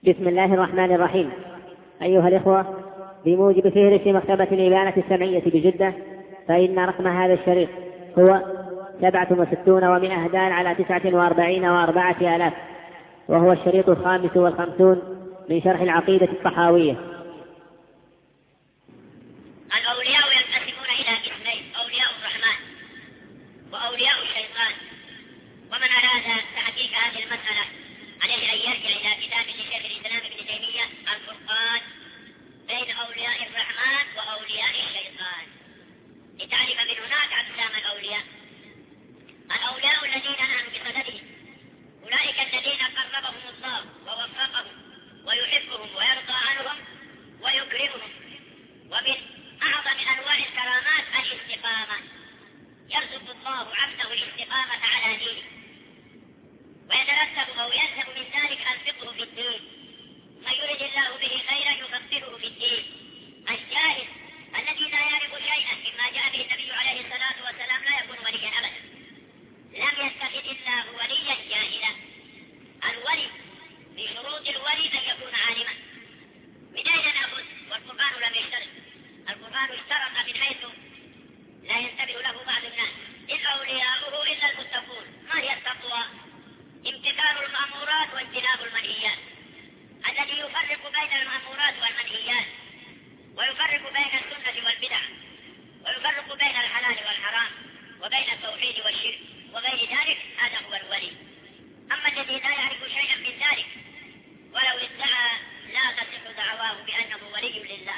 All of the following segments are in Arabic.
بسم الله الرحمن الرحيم. أيها الإخوة، بموجب فهرس مكتبة الإبانة السمعية بجدة، فإن رقم هذا الشريط هو 67 دال على 49 و4,000، وهو الشريط 55 من شرح العقيدة الطحاوية. الأولياء ينقسمون إلى قسمين: أولياء الرحمن وأولياء الشيطان. ومن أراد تحقيق هذه المسألة عليه أن يرجع إلى كتاب لشيخ الإسلام ابن تيمية الفرقان بين أولياء الرحمن وأولياء الشيطان، لتعرف من هناك أقسام الأولياء. الأولياء الذين نحن بصددهم أولئك الذين قربهم الله ووفقهم ويحبهم ويرضى عنهم ويكرمهم. ومن أعظم أنواع الكرامات الاستقامة، يرزق الله عبده الاستقامة على دينه، ويترتب أو يلزم من ذلك الفقه في الدين. من يرد الله به خيرا يفقهه في الدين. الجاهل الذي لا يعرف شيئا مما جاء به النبي عليه الصلاة والسلام لا يكون وليا أبدا. لم يتخذ الله وليا جاهلا. الولي في شروط الولي أن يكون عالما. من أين نأخذ؟ والقرآن لم يشترط. القرآن اشترط من حيث لا ينتبه له بعض الناس: إن أولياؤه إلا المتقون. ما هي التقوى؟ امتثال المأمورات واجتناب المنهيات. الذي يفرق بين المأمورات والمنهيات، ويفرق بين السنة والبدع، ويفرق بين الحلال والحرام، وبين التوحيد والشرك وغير ذلك، هذا هو الولي. أما الذي لا يعرف شيئا من ذلك ولو ادعى لا تصح دعواه بأنه ولي لله.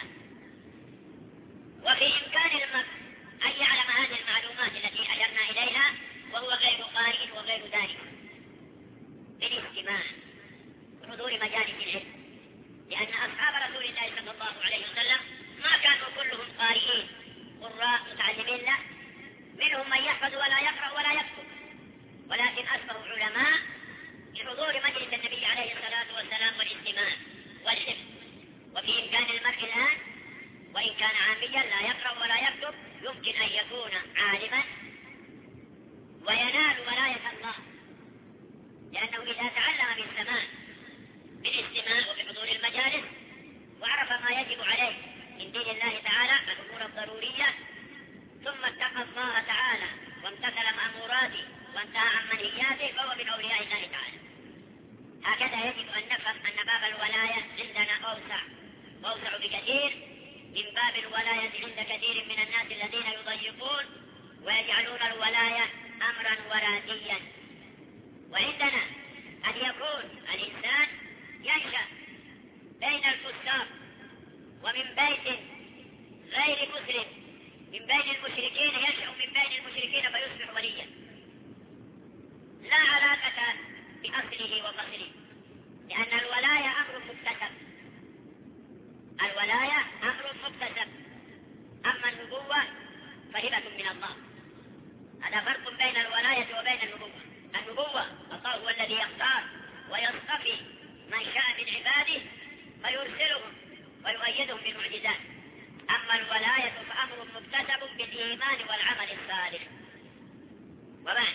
وفي إمكان المرء أن يعلم هذه المعلومات التي أشرنا إليها وهو غير قارئ وغير ذلك بالاستماع وحضور مجالس العلم، لأن أصحاب رسول الله صلى الله عليه وسلم ما كانوا كلهم قارئين قراء متعلمين، لا، منهم من يحفظ ولا يقرأ ولا يكتب، ولكن أصبحوا علماء لحضور مجلس النبي عليه الصلاة والسلام والاستماع والحفظ. وفي إمكان المرء الآن وإن كان عاميا لا يقرأ ولا يكتب يمكن أن يكون عالما وينال ولاية الله، لأنه إذا تعلم بالسماع بالاستماع وبحضور المجالس وعرف ما يجب عليه من دين الله تعالى الأمور الضرورية، ثم اتقى الله تعالى وامتثل مأموراته وانتهى عن منهياته، فهو من أولياء الله تعالى. هكذا يجب أن نفهم أن باب الولاية عندنا أوسع بكثير من باب الولاية عند كثير من الناس الذين يضيقون ويجعلون الولاية أمرا وراثيا. وعندنا أن يكون الإنسان ينشأ بين الكفار ومن بيت غير مسلم، من بين المشركين، ينشأ من بين المشركين فيصبح وليا، لا علاقة بأصله وفصله، لأن الولاية أمر مكتسب. الولاية أمر مكتسب، أما النبوة فهبة من الله. هذا فرق بين الولاية وبين النبوة. النبوة الله هو الذي يختار ويصطفي من شاء من عباده فيرسلهم ويؤيدهم بالمعجزات. أما الولاية فأمر مكتسب بالإيمان والعمل الصالح. وبعد،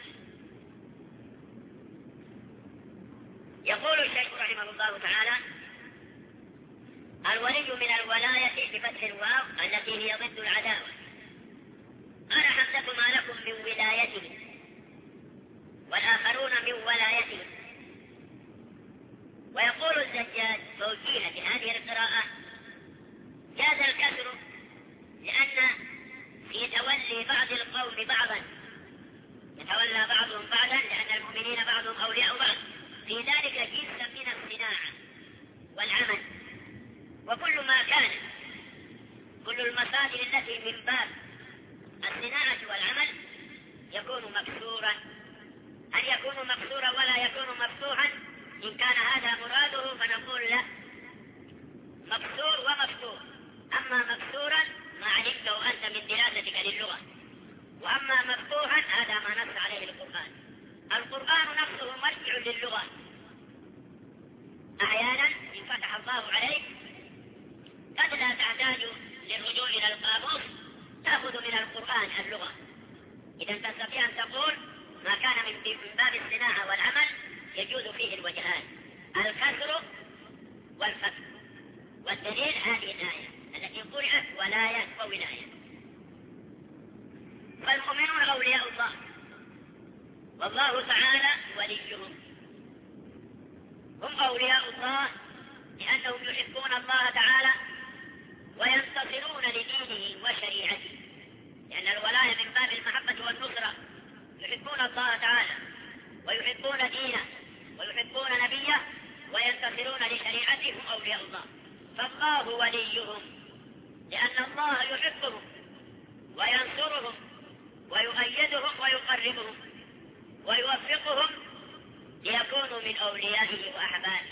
يقول الشيخ رحمه الله تعالى: الولي من الولاية بفتح الواو التي هي ضد العداوة. قال حمزة: ما لكم من ولايته، والآخرون من ولايته. ويقول الزجاج توجيها لهذه القراءة: جاز الكسر لأن في تولي بعض القوم بعضا يتولى بعضهم بعضا، لأن المؤمنين بعضهم أولياء بعض، في ذلك جنس من الصناعة والعمل. وكل ما كان كل المصادر التي من باب الصناعة والعمل يكون مكسورا. هل يكون مكسورا ولا يكون مفتوحا؟ إن كان هذا مراده فنقول لا، مكسور ومفتوح. أما مكسورا ما علمته أنت من دراستك للغة، وأما مفتوحا هذا ما نص عليه القرآن. القرآن نفسه مرجع للغة. أحيانا إن فتح الله عليك قد لا تحتاج للرجوع إلى القاموس، تأخذ من القرآن اللغة. إذا تستطيع أن تقول ما كان من باب الصناعة والعمل يجوز فيه الوجهان: الكسر والفتح. والدليل هذه الآية التي قرأت ولاية وولاية. فالمؤمنون أولياء الله، والله تعالى وليهم. هم أولياء الله لأنهم يحبون الله تعالى وينتصرون لدينه وشريعته، لأن الولاية من باب المحبة والنصرة. يحبون الله تعالى ويحبون دينه ويحبون نبيه وينتصرون لشريعته، هم أولياء الله. فالله وليهم لأن الله يحبهم وينصرهم ويؤيدهم ويقربهم ويوفقهم ليكونوا من أوليائه وأحبابه.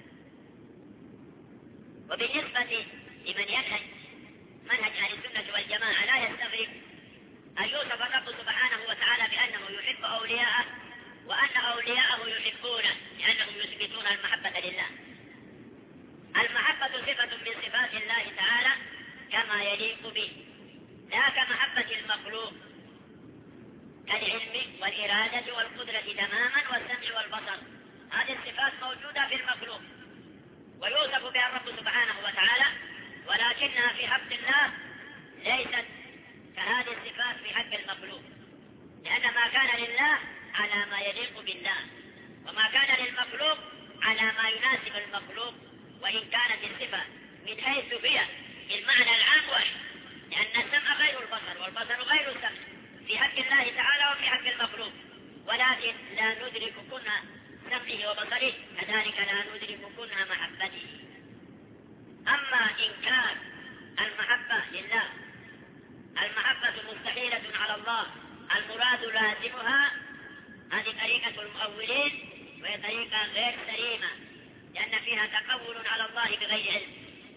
وبالنسبة لمن ينهج منهج أهل السنة والجماعة لا يستغرب أن يوصف الرب سبحانه وتعالى بأنه يحب أولياءه وأن أولياءه يحبونه، لأنهم يثبتون المحبة لله. المحبة صفة من صفات الله تعالى كما يليق به، لا كمحبة المخلوق كالعلم والإرادة والقدرة تماما والسمع والبصر. هذه الصفات موجودة في المخلوق ويوصف بها الرب سبحانه وتعالى، ولكنها في حق الله ليست كهذه الصفات في حق المخلوق، لأن ما كان لله على ما يليق بالله، وما كان للمخلوق على ما يناسب المخلوق، وإن كانت الصفة من حيث هي المعنى العام واحد، لأن السمع غير البصر والبصر غير السمع في حق الله تعالى وفي حق المخلوق، ولكن لا ندرك كنه سمعه وبصره، كذلك لا ندرك كنه محبته. أما إنكار المحبة لله، المحبة مستحيلة على الله، المراد لازمها، هذه طريقة المؤولين وهي طريقة غير سليمة، لأن فيها تقول على الله بغير علم.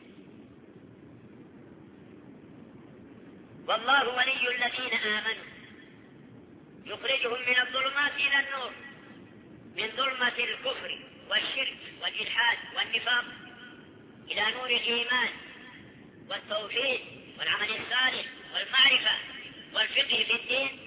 والله ولي الذين آمنوا يخرجهم من الظلمات إلى النور، من ظلمة الكفر والشرك والإلحاد والنفاق إلى نور الإيمان والتوحيد والعمل الصالح والمعرفة والفقه في الدين.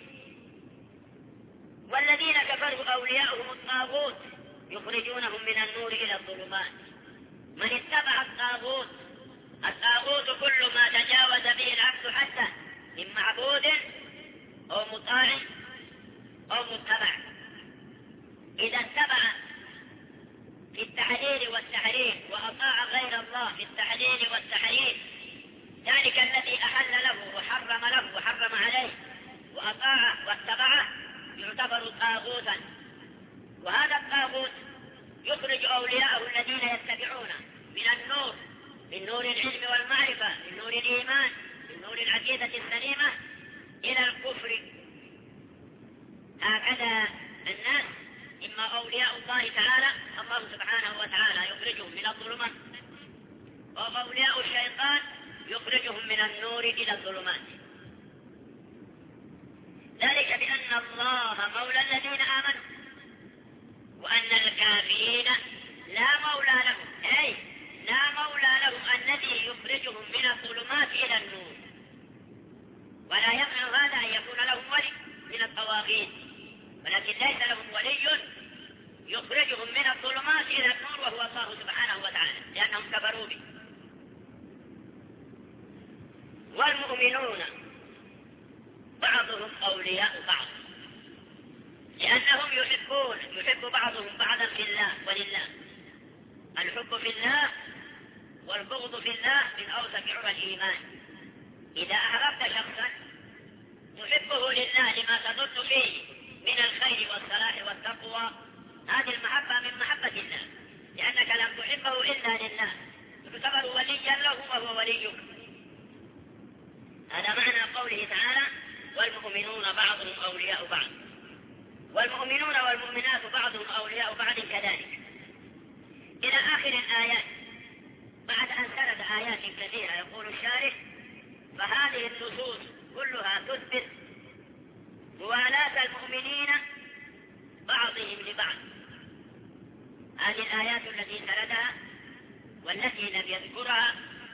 والذين كفروا أولياؤهم الطاغوت يخرجونهم من النور إلى الظلمات. من اتبع الطاغوت، الطاغوت كل ما تجاوز به العبد حتى من معبود أو مطاع أو متبع. إذا اتبع في التحليل والتحريم وأطاع غير الله في التحليل والتحريم، ذلك الذي أحل له وحرم له وحرم عليه وأطاعه واتبعه يعتبر طاغوتا. وهذا الطاغوت يخرج أولياءه الذين يتبعونه من النور، من نور العلم والمعرفة، من نور الإيمان، من نور العقيدة السليمة، إلى الكفر. هكذا الناس إما أولياء الله تعالى، الله سبحانه وتعالى يخرجهم من الظلمات، وأولياء الشيطان يخرجهم من النور إلى الظلمات. ذلك بأن الله مولى الذين آمنوا وأن الكافرين لا مولى لهم، أي لا مولى لهم الذي يخرجهم من الظلمات إلى النور. ولا يمنع هذا أن يكون لهم ولي من الطواغيت، ولكن ليس لهم ولي يخرجهم من الظلمات إلى النور وهو الله سبحانه وتعالى، لأنهم كفروا به. والمؤمنون بعضهم أولياء بعض، لأنهم يحب بعضهم بعضا في الله ولله. الحب في الله والبغض في الله من أوثق عرى الإيمان. إذا أحببت شخصا تحبه لله لما تظن فيه من الخير والصلاح والتقوى، هذه المحبة من محبة الله، لأنك لم تحبه إلا لله، تعتبر وليا له وهو وليك. هذا معنى قوله تعالى: والمؤمنون بعضهم أولياء بعض. والمؤمنون والمؤمنات بعضهم أولياء بعض كذلك إلى آخر الآيات. بعد أن سرد آيات كثيرة يقول الشارح: فهذه النصوص كلها تثبت موالاة المؤمنين بعضهم لبعض. هذه الآيات التي سردها والتي لم يذكرها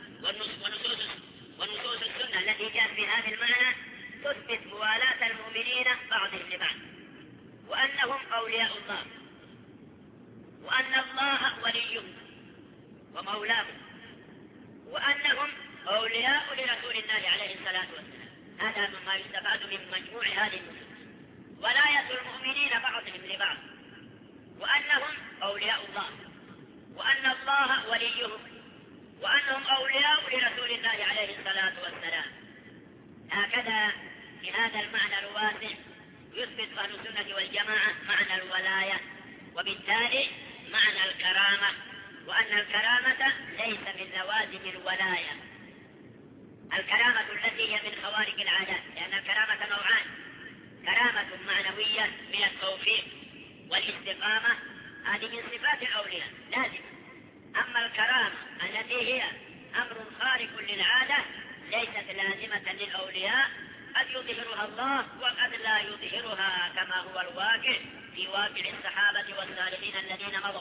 ونصوص السنة التي جاءت في هذا المعنى تثبت موالاة المؤمنين بعضهم لبعض، وأنهم أولياء الله، وأن الله وليهم، ومولاه، وأنهم أولياء لرسول الله عليه الصلاة والسلام. هذا مما يستفاد من مجموع هذه النصوص. ولاية المؤمنين بعضهم لبعض، وأنهم أولياء الله، وأن الله وليهم، وأنهم أولياء لرسول الله عليه الصلاة والسلام. هكذا في هذا المعنى الواسع يثبت أهل السنة والجماعة معنى الولاية، وبالتالي معنى الكرامة، وأن الكرامة ليس من لوازم الولاية. الكرامة التي هي من خوارق العادات، لأن الكرامة نوعان: كرامة معنوية من التوفيق والاستقامة، هذه من صفات الأولياء لازم. أما الكرامة التي هي أمر خارق للعادة ليست لازمة للأولياء، قد يظهرها الله وقد لا يظهرها، كما هو الواقع في واقع الصحابة والصالحين الذين مضوا.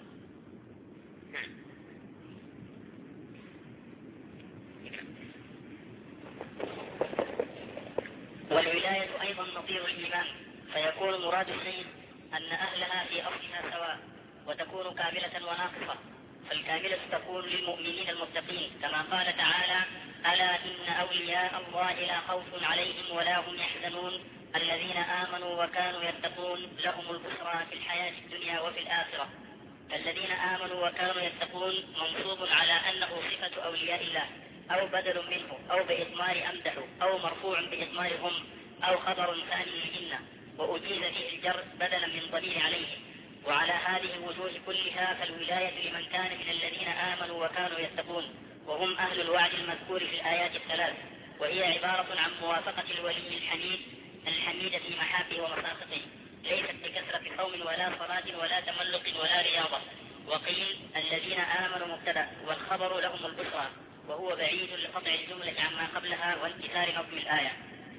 والولاية أيضا نظير الإيمان، فيكون مراد الشيء أن أهلها في أصلها سواء، وتكون كاملة وناقصة. فالكاملة تكون للمؤمنين المتقين، كما قال تعالى: ألا إن أولياء الله لا خوف عليهم ولا هم يحزنون الذين آمنوا وكانوا يتقون لهم البشرى في الحياة الدنيا وفي الآخرة. الذين آمنوا وكانوا يتقون منصوب على أنه صفة أولياء الله، أو بدل منه، أو بإضمار أمدح، أو مرفوع بإضمار هم، أو خبر ثاني لإن، وأجيز فيه الجر بدلا من ضمير عليه. وعلى هذه الوجوه كلها فالولاية لمن كان من الذين آمنوا وكانوا يتقون، وهم أهل الوعد المذكور في الآيات الثلاث، وهي عبارة عن موافقة الولي الحميد في محابه ومساقطه، ليست بكثرة صوم ولا صلاة ولا تملق ولا رياضة. وقيل الذين آمنوا مبتدأ، والخبر لهم البشرى، وهو بعيد لقطع الجملة عما قبلها وانتثار نظم الآية.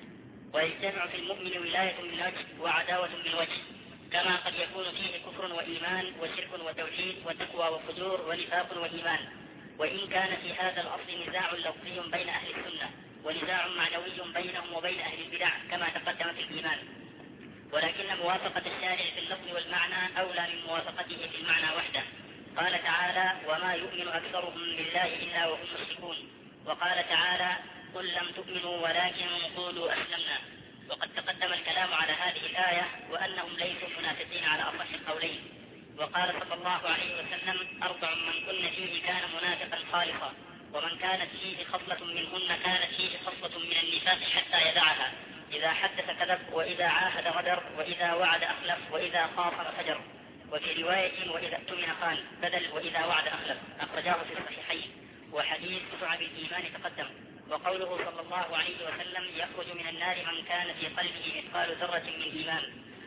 ويجتمع في المؤمن ولاية من وجه وعداوة من وجه، كما قد يكون فيه كفر وإيمان وشرك وتوحيد وتقوى وفجور ونفاق وإيمان. وإن كان في هذا الأصل نزاع لفظي بين أهل السنة، ونزاع معنوي بينهم وبين أهل البدع كما تقدم في الإيمان، ولكن موافقة الشارع في اللفظ والمعنى أولى من موافقته في المعنى وحده. قال تعالى: وما يؤمن أكثرهم بالله إلا وهم مشركون. وقال تعالى: قل لم تؤمنوا ولكن قولوا أسلمنا. وقد تقدم الكلام على هذه الآية وأنهم ليسوا منافقين على أصح القولين. وقال صلى الله عليه وسلم: 4 من كن فيه كان منافقا خالصا، ومن كانت فيه خصلة منهن كانت فيه خصلة من النفاق حتى يدعها: إذا حدث كذب، وإذا عاهد غدر، وإذا وعد أخلف، وإذا خاصم فجر. وفي رواية: وإذا اؤتمن خان، بدل وإذا وعد أخلف. أخرجاه في الصحيحين. وحديث شعب الإيمان تقدم. وقوله صلى الله عليه وسلم: يخرج من النار من كان في قلبه مثقال ذرة من إيمان.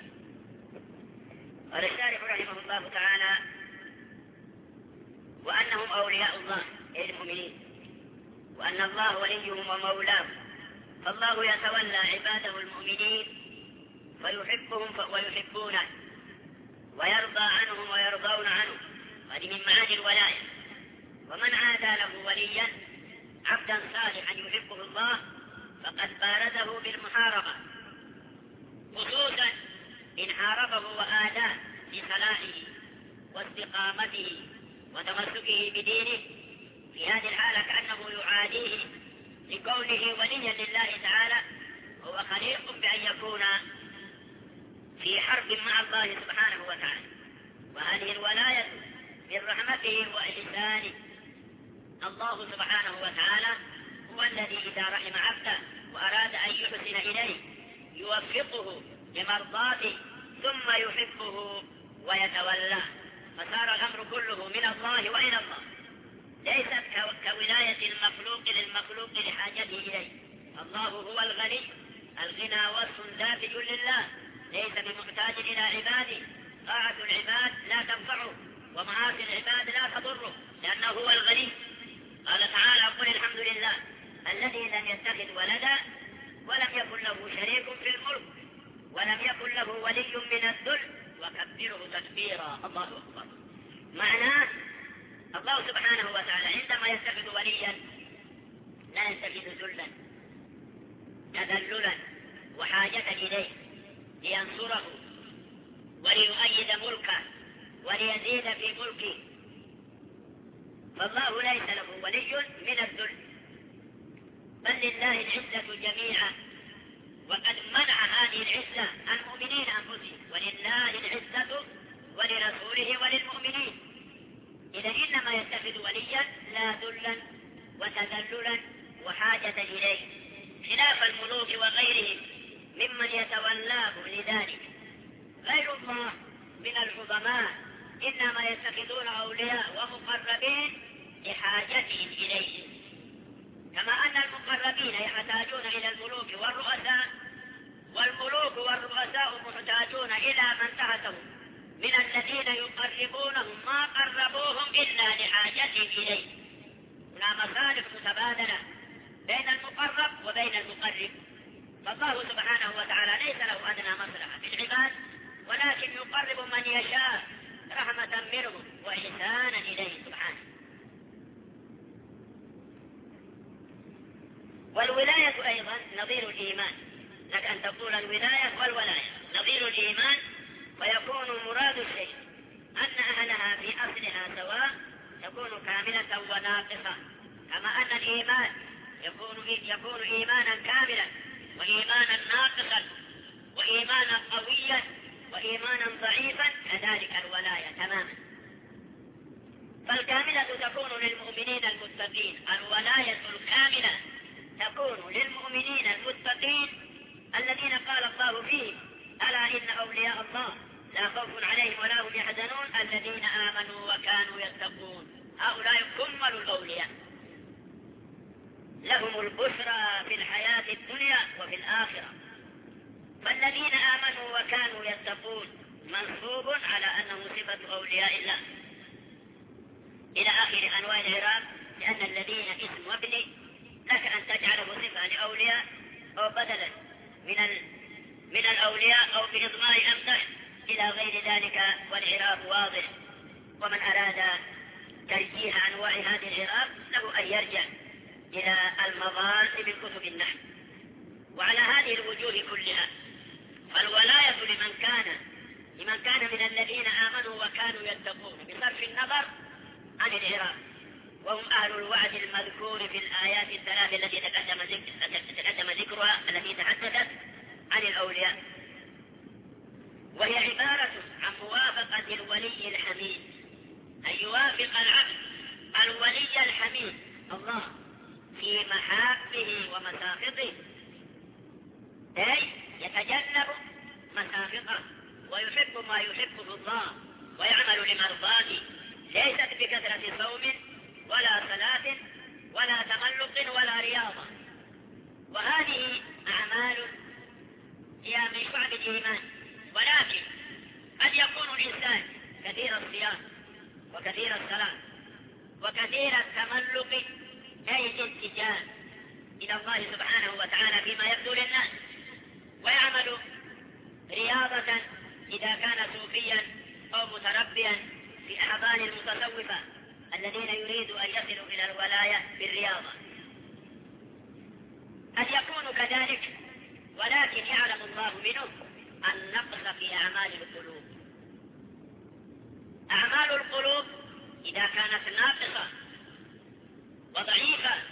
قال الشارح رحمه الله تعالى: وأنهم أولياء الله أي المؤمنين، وأن الله وليهم ومولاه، فالله يتولى عباده المؤمنين فيحبهم ويحبونه، ويرضى عنهم ويرضون عنه. هذه من معاني الولاية. ومن عادى له وليا عبدا صالحا يحبه الله فقد بارزه بالمحاربة، خصوصا إن حاربه وآداه بصلاحه واستقامته وتمسكه بدينه. في هذه الحالة كأنه يعاديه لكونه وليا لله تعالى، هو خليق بأن يكون في حرب مع الله سبحانه وتعالى. وهذه الولاية من رحمته وإحسانه. الله سبحانه وتعالى هو الذي إذا رحم عبده وأراد أن يحسن إليه يوفقه لمرضاته ثم يحبه ويتولاه، فصار الأمر كله من الله وإلى الله، ليست كولاية المخلوق للمخلوق لحاجته إليه. الله هو الغني، الغنى وصف ذاتي لله، ليس بمحتاج إلى عباده. طاعة العباد لا تنفعه ومعاصي العباد لا تضره، لأنه هو الغني. قال تعالى: قل الحمد لله الذي لم يتخذ ولدا ولم يكن له شريك في الملك ولم يكن له ولي من الذل وكبره تكبيرا. الله أكبر. معناه الله سبحانه وتعالى عندما يتخذ وليا لا يتخذ ذلا تذللا وحاجة إليه لينصره وليؤيد ملكه وليزيد في ملكه، فالله ليس له ولي من الذل، بل لله العزة جميعا، وقد منع هذه العزة المؤمنين أنفسهم، ولله العزة ولرسوله وللمؤمنين. إذا إنما يتخذ وليا لا ذلا وتذللا وحاجة إليه، خلاف الملوك وغيرهم ممن يتولاه لذلك. غير الله من العظماء إنما يتخذون أولياء ومقربين لحاجتهم إليهم، كما أن المقربين يحتاجون إلى الملوك والرؤساء، والملوك والرؤساء محتاجون إلى من تحتهم من الذين يقربونهم ما قربوهم إلا لحاجتهم إليه. هنا مصالح متبادلة بين المقرب وبين المقرب، فالله سبحانه وتعالى ليس له أدنى مصلحة في العباد، ولكن يقرب من يشاء رحمة منه وإحسانا إليه سبحانه. والولاية أيضا نظير الإيمان، لك أن تقول الولاية والولاية نظير الإيمان، ويكون مراد الشيء أن أهلها في أصلها سواء، تكون كاملة وناقصة، كما أن الإيمان يكون إيمانا كاملا وإيمانا ناقصا وإيمانا قويا وإيمانا ضعيفا، كذلك الولاية تماما. فالكاملة تكون للمؤمنين المتقين، الولاية الكاملة تكون للمؤمنين المتقين الذين قال الله فيهم: ألا إن أولياء الله لا خوف عليهم ولا هم يحزنون الذين آمنوا وكانوا يتقون. هؤلاء كمل الأولياء، لهم البشرى في الحياة الدنيا وفي الآخرة. فالذين آمنوا وكانوا يتقون منصوب على أنه صفة أولياء الله إلى آخر أنواع الإعراب، لأن الذين اسم وابن لك أن تجعله صفة لأولياء أو بدلا من الأولياء أو بإضمار أمدح إلى غير ذلك، والإعراب واضح. ومن أراد ترجيح أنواع هذه الإعراب له أن يرجع إلى المظان من كتب النحو. وعلى هذه الوجوه كلها فالولاية لمن كان من الذين آمنوا وكانوا يتقون بصرف النظر عن الإعراب، وهم أهل الوعد المذكور في الآيات الثلاث التي تقدم ذكرها، التي تحدثت عن الأولياء، وهي عبارة عن موافقة الولي الحميد، أن يوافق العبد الولي الحميد الله في محابه ومساخطه، أي يتجنب مساخطه ويحب ما يحبه الله ويعمل لمرضاته، ليست بكثرة صوم ولا صلاة ولا تملق ولا رياضة. وهذه أعمال هي من شعب الإيمان، ولكن قد يكون الإنسان كثير الصيام وكثير الصلاة وكثير التملق، أي الاتجاه إلى الله سبحانه وتعالى فيما يبدو للناس، ويعمل رياضة إذا كان صوفيا أو متربيا في أحضان المتصوفة الذين يريدوا أن يصلوا إلى الولاية بالرياضة. قد يكون كذلك، ولكن يعلم الله منه النقص في أعمال القلوب. أعمال القلوب إذا كانت ناقصة وضعيفة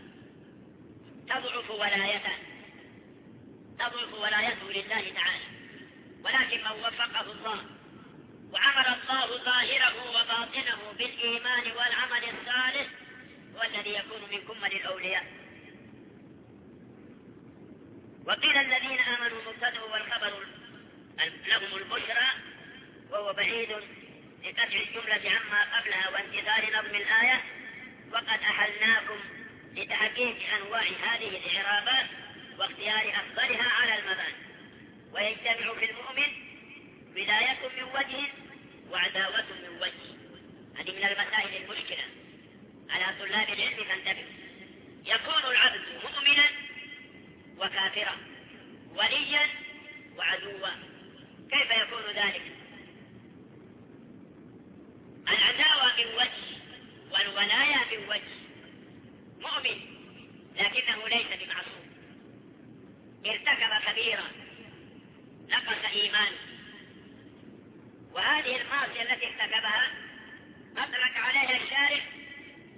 تضعف ولايته لله تعالى. ولكن من وفقه الله وعمل الله ظاهره وباطنه بالإيمان والعمل الصالح هو الذي يكون من كمل الأولياء. وقيل الذين آمنوا مبتدأ والخبر لهم البشرى، وهو بعيد لقطع الجملة عما قبلها وانتظار نظم الآية. وقد أحلناكم لتحقيق أنواع هذه الإعرابات واختيار أفضلها على المباني. ويجتمع في المؤمن ولاية من وجه وعداوة من وجه. هذه من المسائل المشكلة على طلاب العلم فانتبهوا. يكون العبد مؤمنا وكافرا، وليا وعدوا. كيف يكون ذلك؟ العداوة من وجه والولاية من وجه. مؤمن لكنه ليس بمعصوم، ارتكب كبيرا نقص إيمانه، وهذه المعصية التي ارتكبها أطلق عليها الشارع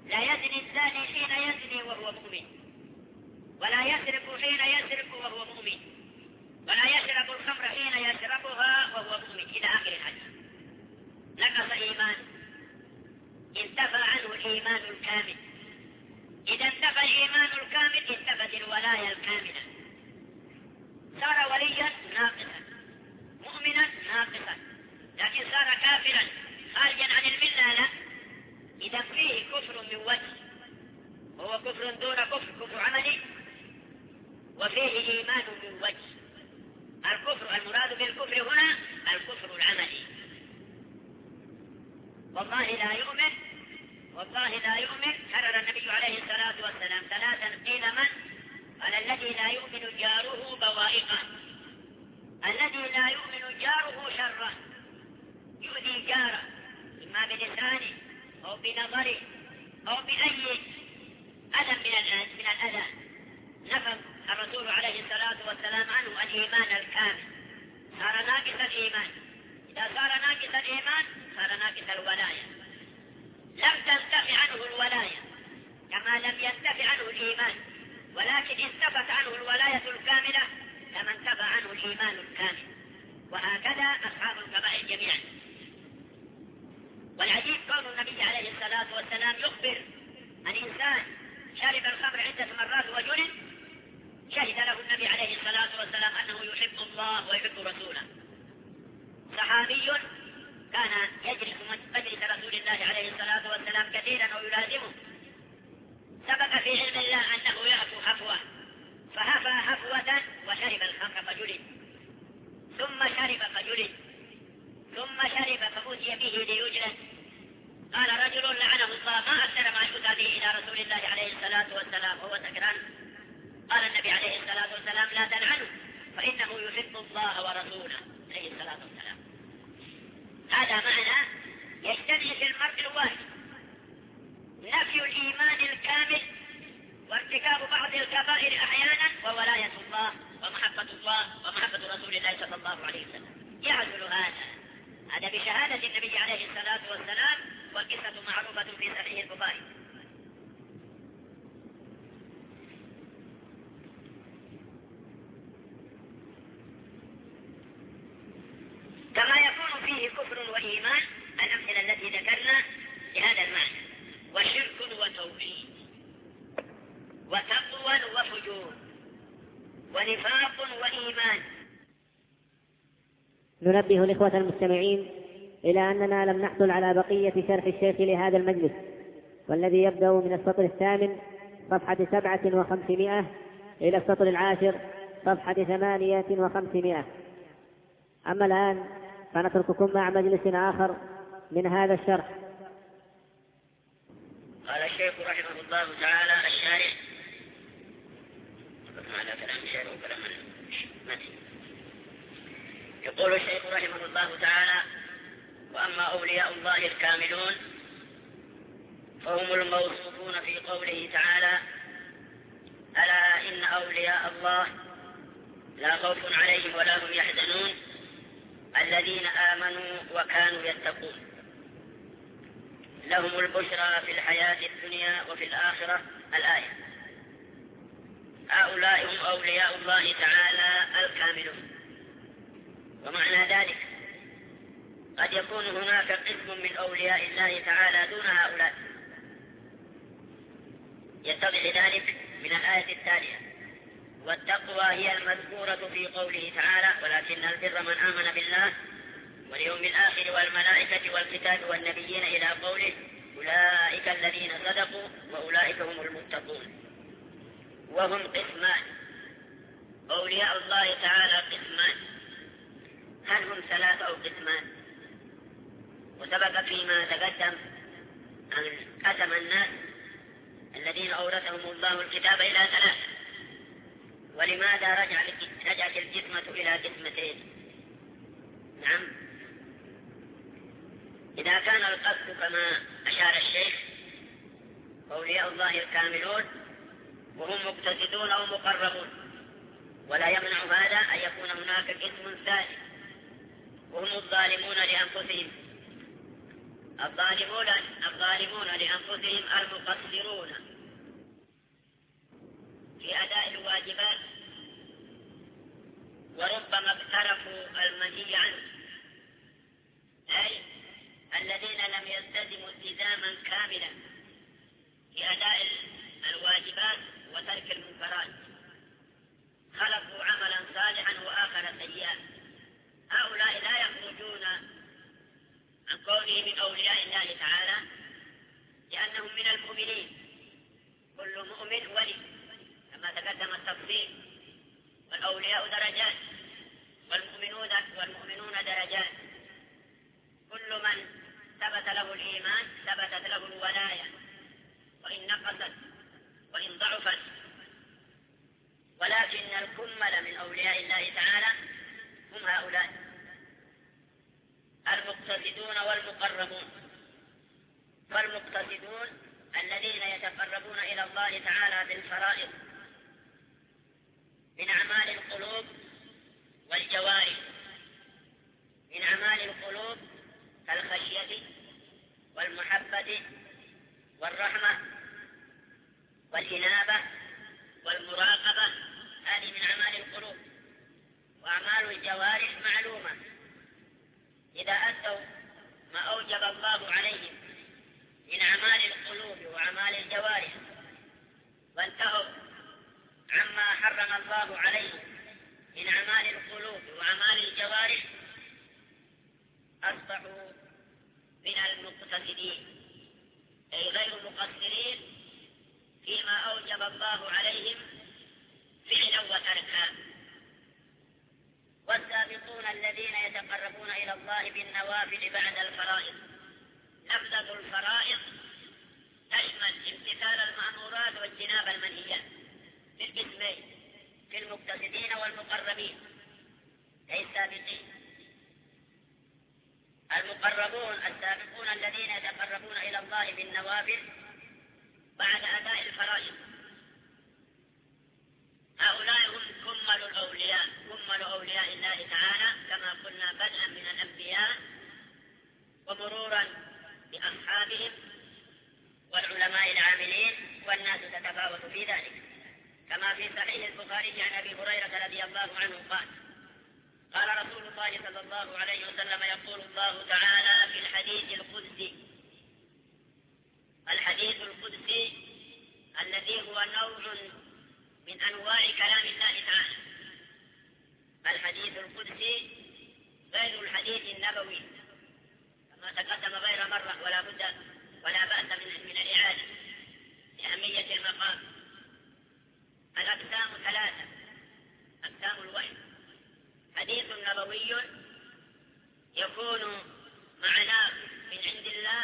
لا يزني الزاني حين يزني وهو مؤمن، ولا يسرق حين يسرق وهو مؤمن، ولا يشرب الخمر حين يشربها وهو مؤمن، إلى آخر الحديث. نقص إيمان، انتفى عنه الإيمان الكامل. إذا انتفى الإيمان الكامل انتفت الولاية الكاملة، صار وليا ناقصا، مؤمنا ناقصا، لكن صار كافرا خارجا عن الملة. لا، إذا فيه كفر من وجه، وهو كفر دون كفر، كفر عملي، وفيه إيمان من وجه. الكفر المراد بالكفر هنا الكفر العملي. والله لا يؤمن، والله لا يؤمن. كرر النبي عليه الصلاة والسلام ثلاثا، قيل من؟ قال الذي لا يؤمن جاره بوائقه، الذي لا يؤمن جاره شره، يؤذي جاره إما بلسانه أو بنظره أو بأي أذى من الأذى. نفى الرسول عليه الصلاة والسلام عنه الإيمان الكامل، صار ناقص الإيمان. إذا صار ناقص الإيمان صار ناقص الولاية. لم تنتفع عنه الولاية كما لم ينتفع عنه الإيمان، ولكن انتفت عنه الولاية الكاملة كما انتفع عنه الإيمان الكامل. وهكذا أصحاب القبائل جميعا. والعجيب كون النبي عليه الصلاة والسلام يخبر عن إنسان شرب الخمر عدة مرات وجلد، شهد له النبي عليه الصلاة والسلام أنه يحب الله ويحب رسوله. صحابي كان يجلس مجلس رسول الله عليه الصلاة والسلام كثيرا ويلازمه، سبق في علم الله أنه يهفو هفوة، فهفى هفوة وشرب الخمر فجلد، ثم شرب فجلد، ثم شرب فأتي به ليجلد. قال رجل لعنه الله، ما أكثر ما يؤتى به إلى رسول الله عليه الصلاة والسلام وهو سكران. قال النبي عليه الصلاة والسلام لا تلعنه فإنه يحب الله ورسوله عليه الصلاة والسلام. هذا معنى يجتمع في المرء الواحد نفي الإيمان الكامل وارتكاب بعض الكبائر أحيانا، وولاية الله ومحبة رسول الله صلى الله عليه وسلم. يعزل هذا بشهادة النبي عليه الصلاة والسلام، والقصة معروفة في صحيح البخاري. كما يكون فيه كفر وإيمان، الأمثلة التي ذكرنا لهذا المعنى: وشرك وتوحيد، وتقوى وفجور، ونفاق وإيمان. ننبه الإخوة المستمعين إلى أننا لم نحصل على بقية شرح الشيخ لهذا المجلس، والذي يبدأ من السطر 8 صفحة 700 إلى السطر 10 صفحة 800. أما الآن فنترككم مع مجلس آخر من هذا الشرح. قال الشيخ رحمه الله تعالى الشارح على كلام الشيخ وكلام المتن. يقول الشيخ رحمه الله تعالى: وأما أولياء الله الكاملون فهم الموصوفون في قوله تعالى: ألا إن أولياء الله لا خوف عليهم ولا هم يحزنون الذين آمنوا وكانوا يتقون لهم البشرى في الحياة الدنيا وفي الآخرة. الآية. هؤلاء هم أولياء الله تعالى الكاملون. ومعنى ذلك قد يكون هناك قسم من أولياء الله تعالى دون هؤلاء، يتضح ذلك من الآية التالية: والتقوى هي المذكورة في قوله تعالى: ولكن البر من آمن بالله واليوم الآخر والملائكة والكتاب والنبيين إلى قوله: أولئك الذين صدقوا وأولئك هم المتقون. وهم قسمان، أولياء الله تعالى قسمان. هل هم ثلاثة أو قسمان؟ وسبق فيما تقدم أن قسم الناس الذين أورثهم الله الكتاب إلى ثلاثة. ولماذا رجعت الجسمة إلى قسمتين؟ نعم، إذا كان القصد كما أشار الشيخ أولياء الله الكاملون وهم مقتصدون أو مقربون، ولا يمنع هذا أن يكون هناك قسم ثاني وهم الظالمون لأنفسهم الظالمون لأنفسهم المقصرون في أداء الواجبات، وربما اقترفوا المنهي عنه، أي الذين لم يلتزموا التزاما كاملا في أداء الواجبات وترك المنكرات، خلقوا عملا صالحا وآخر سيئا. هؤلاء لا يخرجون عن كونه من أولياء الله تعالى، لأنهم من المؤمنين، كل مؤمن ولي كما تقدم التفصيل، والأولياء درجات والمؤمنون درجات، كل من ثبت له الإيمان ثبتت له الولاية، وإن نقصت وإن ضعفت. ولكن الكمل من أولياء الله تعالى هم هؤلاء المقتصدون والمقربون. والمقتصدون الذين يتقربون إلى الله تعالى بالفرائض من أعمال القلوب والجوارح، من أعمال القلوب كالخشية والمحبة والرحمة والإنابة والمراقبة، هذه من أعمال القلوب. وأعمال الجوارح معلومة، إذا أدوا ما أوجب الله عليهم من أعمال القلوب وأعمال الجوارح وانتهوا عما حرم الله عليهم من أعمال القلوب وأعمال الجوارح، أصبحوا من المقتصدين، أي غير مقصرين فيما أوجب الله عليهم فعلا وتركا. والسابقون الذين يتقربون إلى الله بالنوافل بعد الفرائض. لفظة الفرائض تشمل امتثال المأمورات واجتناب المنهيات في القسمين، في المقتصدين والمقربين، أي السابقين. المقربون السابقون الذين يتقربون إلى الله بالنوافل بعد أداء الفرائض، هؤلاء هم كمل الأولياء، كمل أولياء الله تعالى كما قلنا، بدءا من الأنبياء ومرورا بأصحابهم والعلماء العاملين، والناس تتفاوت في ذلك. كما في صحيح البخاري عن أبي هريرة رضي الله عنه قال: قال رسول الله صلى الله عليه وسلم: يقول الله تعالى في الحديث القدسي، الحديث القدسي الذي هو نوع من أنواع كلام الله تعالى. الحديث القدسي غير الحديث النبوي كما تقدم غير مرة، ولا بأس من الإعادة لأهمية المقام. الأقسام ثلاثة: أقسام الوحي، حديث نبوي يكون معناه من عند الله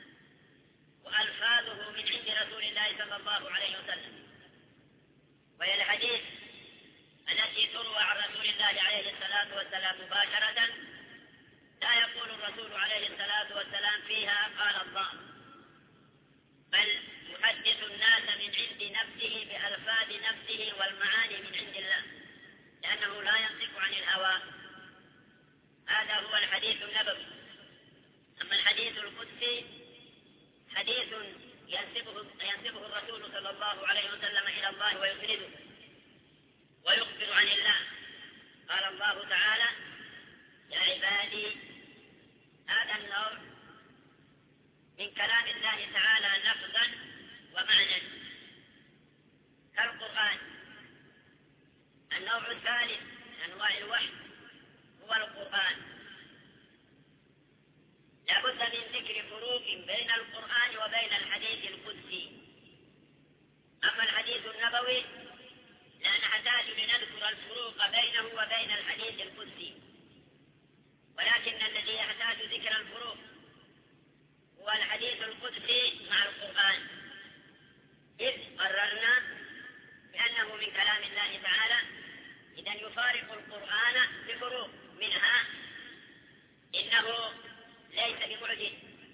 وألفاظه من عند رسول الله صلى الله عليه وسلم، وهي الحديث التي تروى عن رسول الله عليه الصلاة والسلام مباشرة، لا يقول الرسول عليه الصلاة والسلام فيها قال الله، بل يحدث الناس من عند نفسه بألفاظ نفسه والمعاني من عند الله، لأنه لا ينطق عن الهوى. هذا هو الحديث النبوي. أما الحديث القدسي حديث ينسبه الرسول صلى الله عليه وسلم إلى الله ويسنده ويخبر عن الله. قال الله تعالى: يا عبادي. هذا النوع من كلام الله تعالى لفظا ومعنى كالقرآن. النوع الثالث من أنواع الوحي هو القرآن. لا بد من ذكر فروق بين القرآن وبين الحديث القدسي. أما الحديث النبوي لا نحتاج لنذكر الفروق بينه وبين الحديث القدسي، ولكن الذي يحتاج ذكر الفروق هو الحديث القدسي مع القرآن، إذ قررنا بأنه من كلام الله تعالى، إذن يفارق القرآن بفروق، منها إنه ليس بمعجز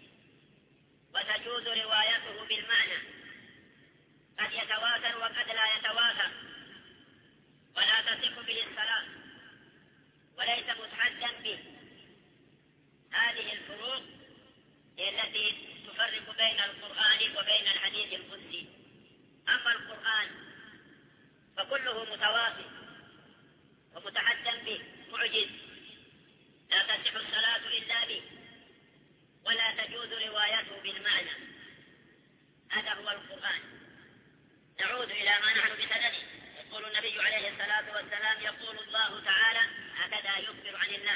وتجوز روايته بالمعنى، قد يتواتر وقد لا يتواتر، ولا تصح به الصلاة وليس متحدا به. هذه الفروق هي التي تفرق بين القرآن وبين الحديث القدسي. أما القرآن فكله متواصل ومتحدث به معجز، لا تصح الصلاة إلا به ولا تجوز روايته بالمعنى. هذا هو القرآن. نعود إلى ما نحن بسنده. يقول النبي عليه الصلاة والسلام: يقول الله تعالى، هكذا يخبر عن الله: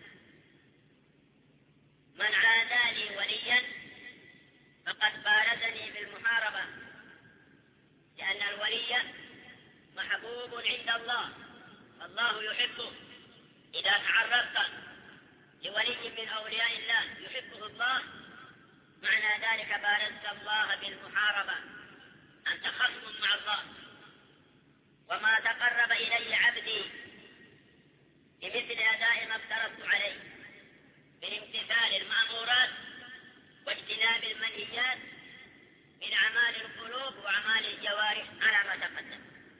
من عادى لي وليا فقد بارزني بالمحاربة، لأن الولي محبوب عند الله، الله يحبه. إذا تعرضت لولي من أولياء الله يحبه الله، معنى ذلك بارزت الله بالمحاربة، أنت خصم مع الله. وما تقرب إلي عبدي بمثل أداء ما افترضت عليه من امتثال المأمورات واجتناب المنهيات من أعمال القلوب وأعمال الجوارح على ما تقدم.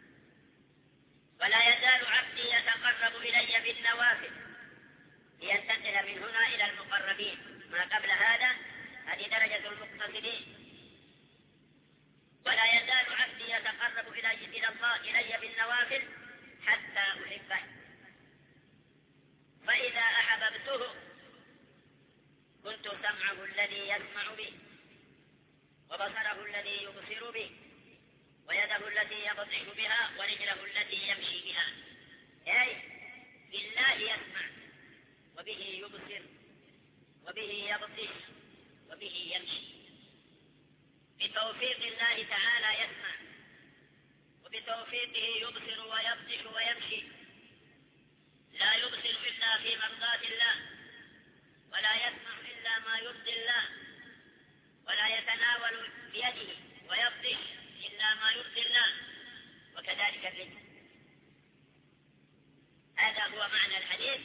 ولا يزال عبدي يتقرب إلي بالنوافل لينتقل من هنا إلى المقربين. ما قبل هذا هذه درجة المقتصدين. ولا يزال عبدي يتقرب إلي بالنوافل حتى أحبه، فإذا أحببته كنت سمعه الذي يسمع به، وبصره الذي يبصر به، ويده التي يبطش بها، ورجله التي يمشي بها. أي بالله يسمع، وبه يبصر، وبه يبطش، وبه يمشي. بتوفيق الله تعالى يسمع، وبتوفيقه يبصر ويبطش ويمشي. لا يبصر إلا في مرضاة الله، ولا يسمع إلا ما يرضي الله، ولا يتناول بيده ويبطش إلا ما يرضي الله، وكذلك الرجل. هذا هو معنى الحديث.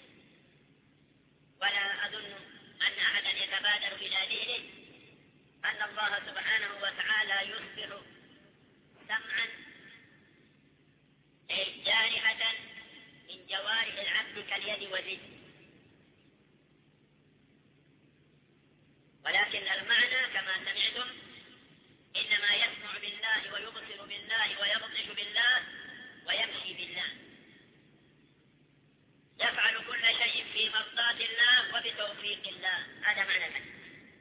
ولا أظن أن أحدا يتبادر إلى ذهنه أن الله سبحانه وتعالى يصبح سمعا جارحة من جوارح العبد كاليد والرجل، ولكن المعنى كما سمعتم إنما يسمع بالله ويبصر بالله ويبطش بالله ويمشي بالله، يفعل كل شيء في مرضاة الله وبتوفيق الله. هذا معنى الحديث.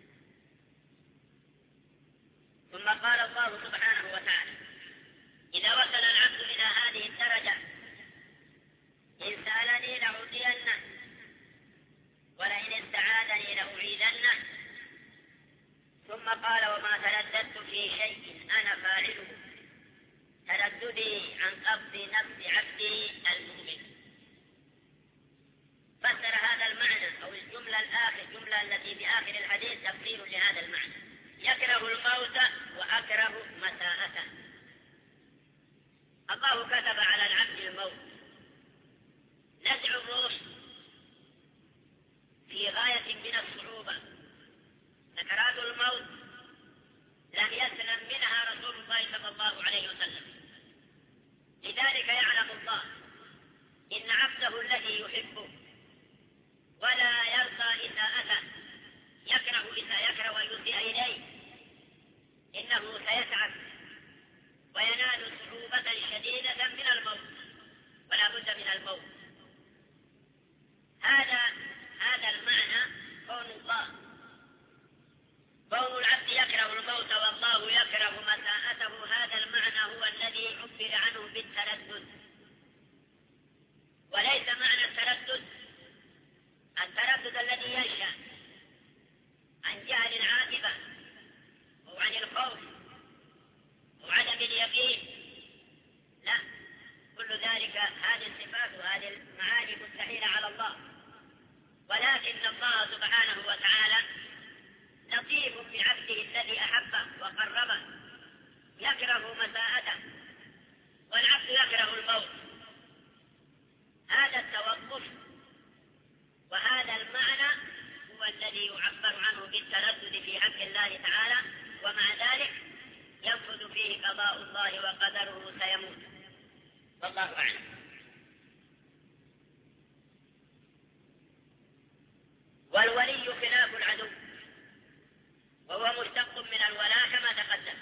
ثم قال الله سبحانه وتعالى: إذا وصل العبد إلى هذه الدرجة إن سألني لأعطينه، ولئن استعاذني لأعيذنه. ثم قال: وما ترددت في شيء أنا فاعله ترددي عن قبض نفس عبدي المؤمن. فسر هذا المعنى أو الجملة التي بآخر الحديث تفسير لهذا المعنى: يكره الموت وأكره مساءته. الله كتب على العبد الموت، نزع الروح في غاية من الصعوبة. سكرات الموت لم يسلم منها رسول الله صلى الله عليه وسلم. لذلك يعلم الله إن عبده الذي يحبه ولا يرضى إساءته، يكره ويسيء إليه، إنه سيتعب وينال صعوبة شديدة من الموت، ولا بد من الموت. هذا المعنى كون العبد يكره الموت والله يكره مساءته. هذا المعنى هو الذي عبر عنه بالتردد، وليس معنى التردد الذي ينشأ عن جهل العاقبة أو عن الخوف أو عدم اليقين. لا، كل ذلك هذه الصفات وهذه المعاني مستحيلة على الله. ولكن الله سبحانه وتعالى لطيف بعبده الذي أحبه وقربه، يكره مساءته، والعبد يكره الموت. هذا التوقف وهذا المعنى هو الذي يعبر عنه بالتردد في حق الله تعالى، ومع ذلك ينفذ فيه قضاء الله وقدره، سيموت. والله أعلم. والولي خلاف العدو. وهو مشتق من الولاء كما تقدم.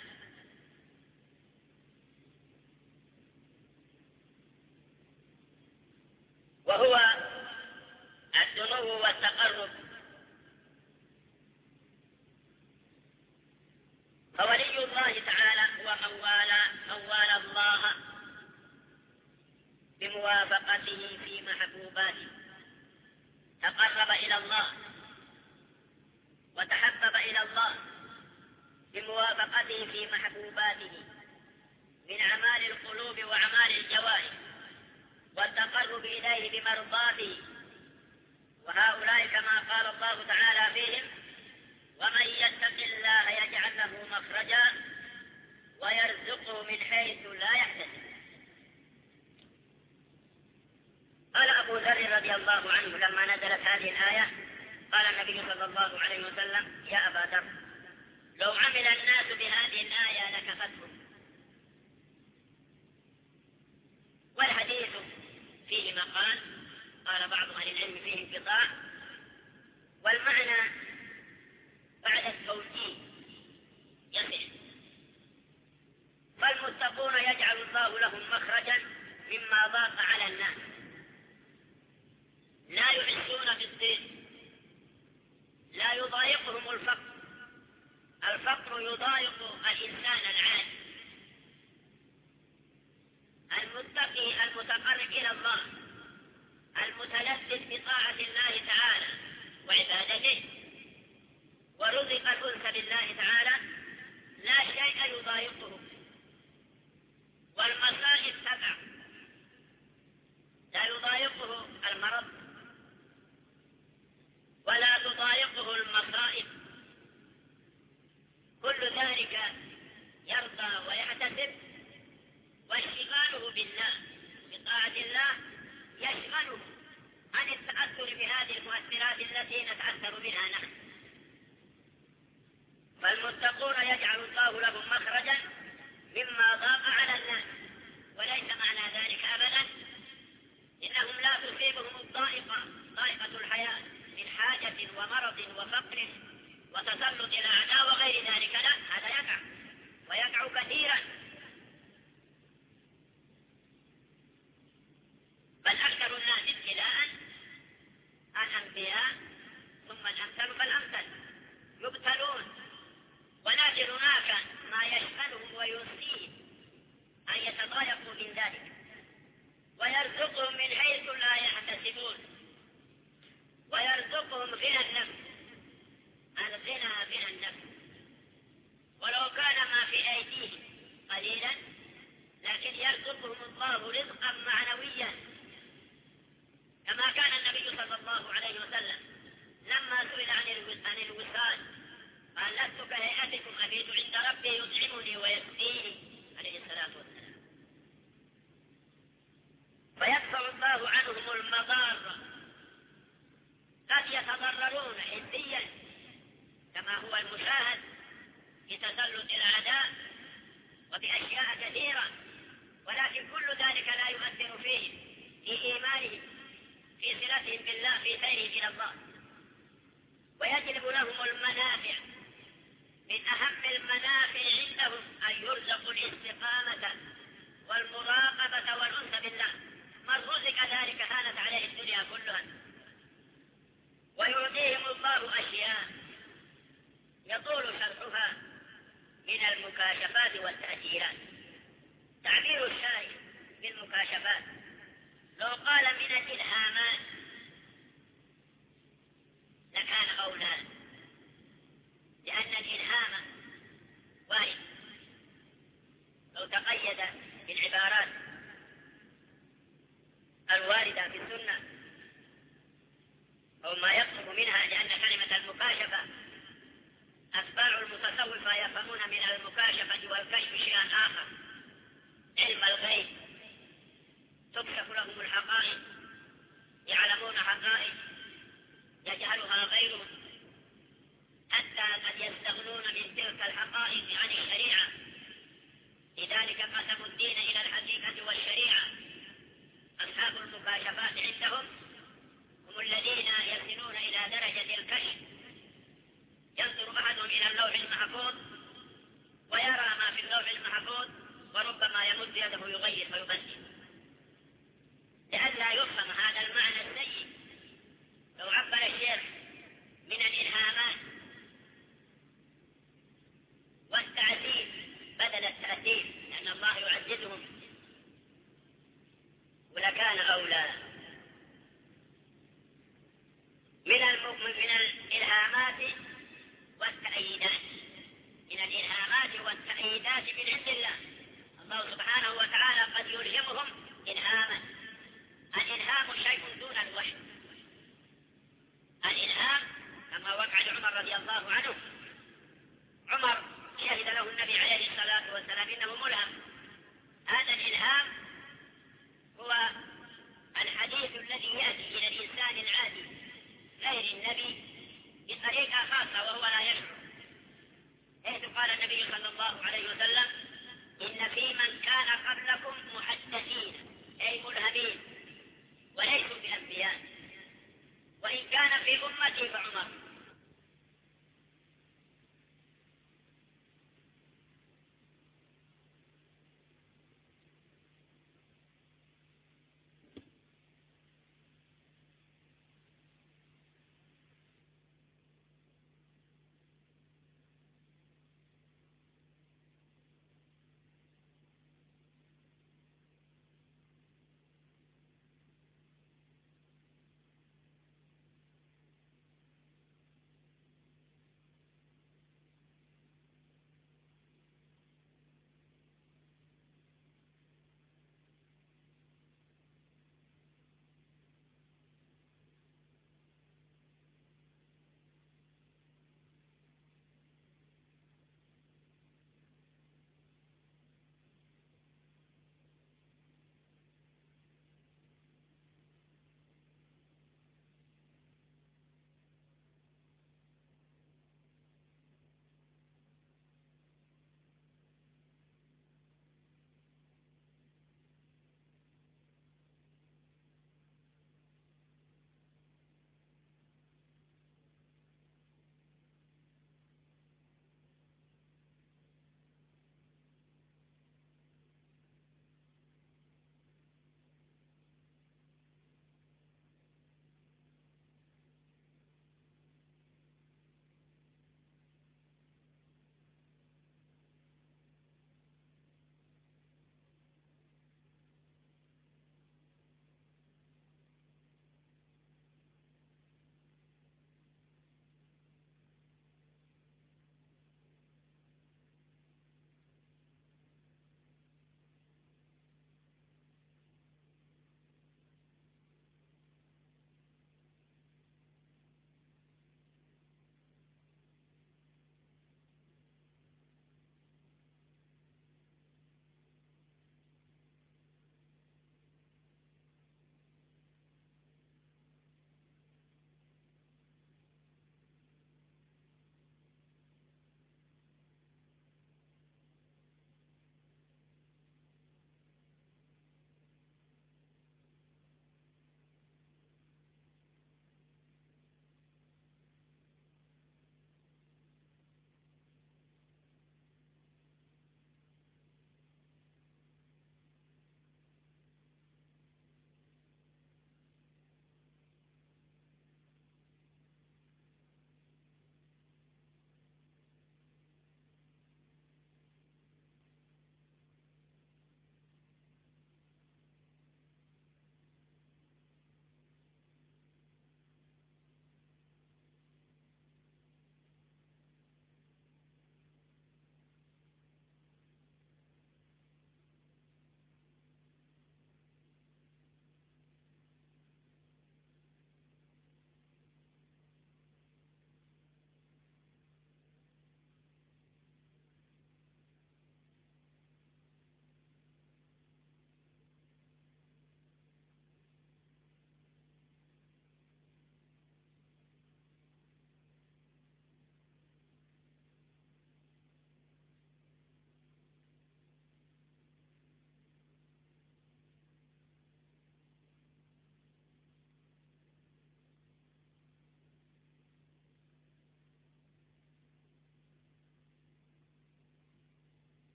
وهو الدنو والتقرب. فولي الله تعالى هو من والى الله بموافقته في محبوباته، تقرب إلى الله وتحبب إلى الله بموافقته في محبوباته من أعمال القلوب وأعمال الجوارح، والتقرب إليه بمرضاته. وهؤلاء كما قال الله تعالى فيهم: ومن يتق الله يجعل له مخرجا ويرزقه من حيث لا يحتسب. قال أبو ذر رضي الله عنه لما نزلت هذه الآية، قال النبي صلى الله عليه وسلم: يا أبا ذر، لو عمل الناس بهذه الآية لكفتهم. والحديث فيه مقال، قال بعض أهل العلم فيه انقطاع، والمعنى بعد التوجيه يصح. فالمتقون يجعل الله لهم مخرجا مما ضاق على الناس، لا يحسون بالضيق، لا يضايقهم الفقر. الفقر يضايق الإنسان العادي. المتقي المتقرب إلى الله المتلذذ بطاعة الله تعالى وعبادته ورزق الأنس بالله تعالى لا شيء يضايقه. والمصائب تبع، لا يضايقه المرض ولا تضايقه المصائب، كل ذلك يرضى ويحتسب. واشتغاله بالله بطاعة الله يشغله عن التأثر بهذه المؤثرات التي نتأثر بها نحن. فالمتقون يجعل الله لهم مخرجا مما ضاق على الناس، وليس معنى ذلك أبدا إنهم لا تصيبهم ضائقة الحياة من حاجة ومرض وفقر وتسلط الأعداء وغير ذلك. لا، هذا يقع ويقع كثيرا. بل أكثر الناس ابتلاء الأنبياء ثم الأمثل فالأمثل، يبتلون ولكن هناك ما يشغلهم وينسيهم أن يتضايقوا من ذلك، ويرزقهم من حيث لا يحتسبون، ويرزقهم غنى النفس. الغنى غنى النفس، ولو كان ما في أيديهم قليلا لكن يرزقهم الله رزقا معنويا، كما كان النبي صلى الله عليه وسلم لما سئل عن الوصال قال: لست كهيئتكم، أبيت عند ربي يطعمني ويسقيني، عليه الصلاة والسلام. فيدفع الله عنهم المضار. قد يتضررون حسيا كما هو المشاهد في تسلط الأعداء وبأشياء كثيرة، ولكن كل ذلك لا يؤثر فيهم في إيمانهم، في صلتهم بالله، في سيرهم إلى الله. ويجلب لهم المنافع. من أهم المنافع عندهم أن يرزقوا الاستقامة والمراقبة والأنس بالله. من رزق ذلك هانت عليه الدنيا كلها. ويعطيهم الله أشياء يطول شرحها من المكاشفات والتأثيرات. تعبير الشاعر بالمكاشفات لو قال من الإلهامات لكان أولى، لأن الإلهام واحد. لو تقيد بالعبارات الواردة في السنة أو ما يقصد منها، لأن كلمة المكاشفة أتباع المتصوفة يفهمون من المكاشفة والكشف شيئا آخر، علم الغيب، تكشف لهم الحقائق، يعلمون حقائق يجهلها غيرهم، حتى قد يستغنون من تلك الحقائق عن الشريعة. لذلك قسموا الدين إلى الحقيقة والشريعة. أصحاب المكاشفات عندهم هم الذين يصلون إلى درجة الكشف ينظر أحدهم إلى اللوح المحفوظ ويرى ما في اللوح المحفوظ، وربما يمد يده يغير فيبدل، لئلا يفهم هذا المعنى السيء. لو عبر الشيخ من الإلهامات والتعزيز بدل التأثير، لأن الله يعززهم، ولكان أولى. من الإلهامات والتأييدات، من الإلهامات والتأييدات من عند الله. الله سبحانه وتعالى قد يلهمهم إلهاما. الإلهام شيء دون الوحي. الإلهام كما وقع لعمر رضي الله عنه، عمر شهد له النبي عليه الصلاة والسلام إنه ملهم. هذا الإلهام هو الحديث الذي يأتي إلى الإنسان العادي غير النبي بطريقة خاصة وهو لا يشعر، حيث قال النبي صلى الله عليه وسلم: إن في من كان قبلكم محدثين، أي ملهمين وليسوا بأنبياء، وإن كان في أمتي فعمر.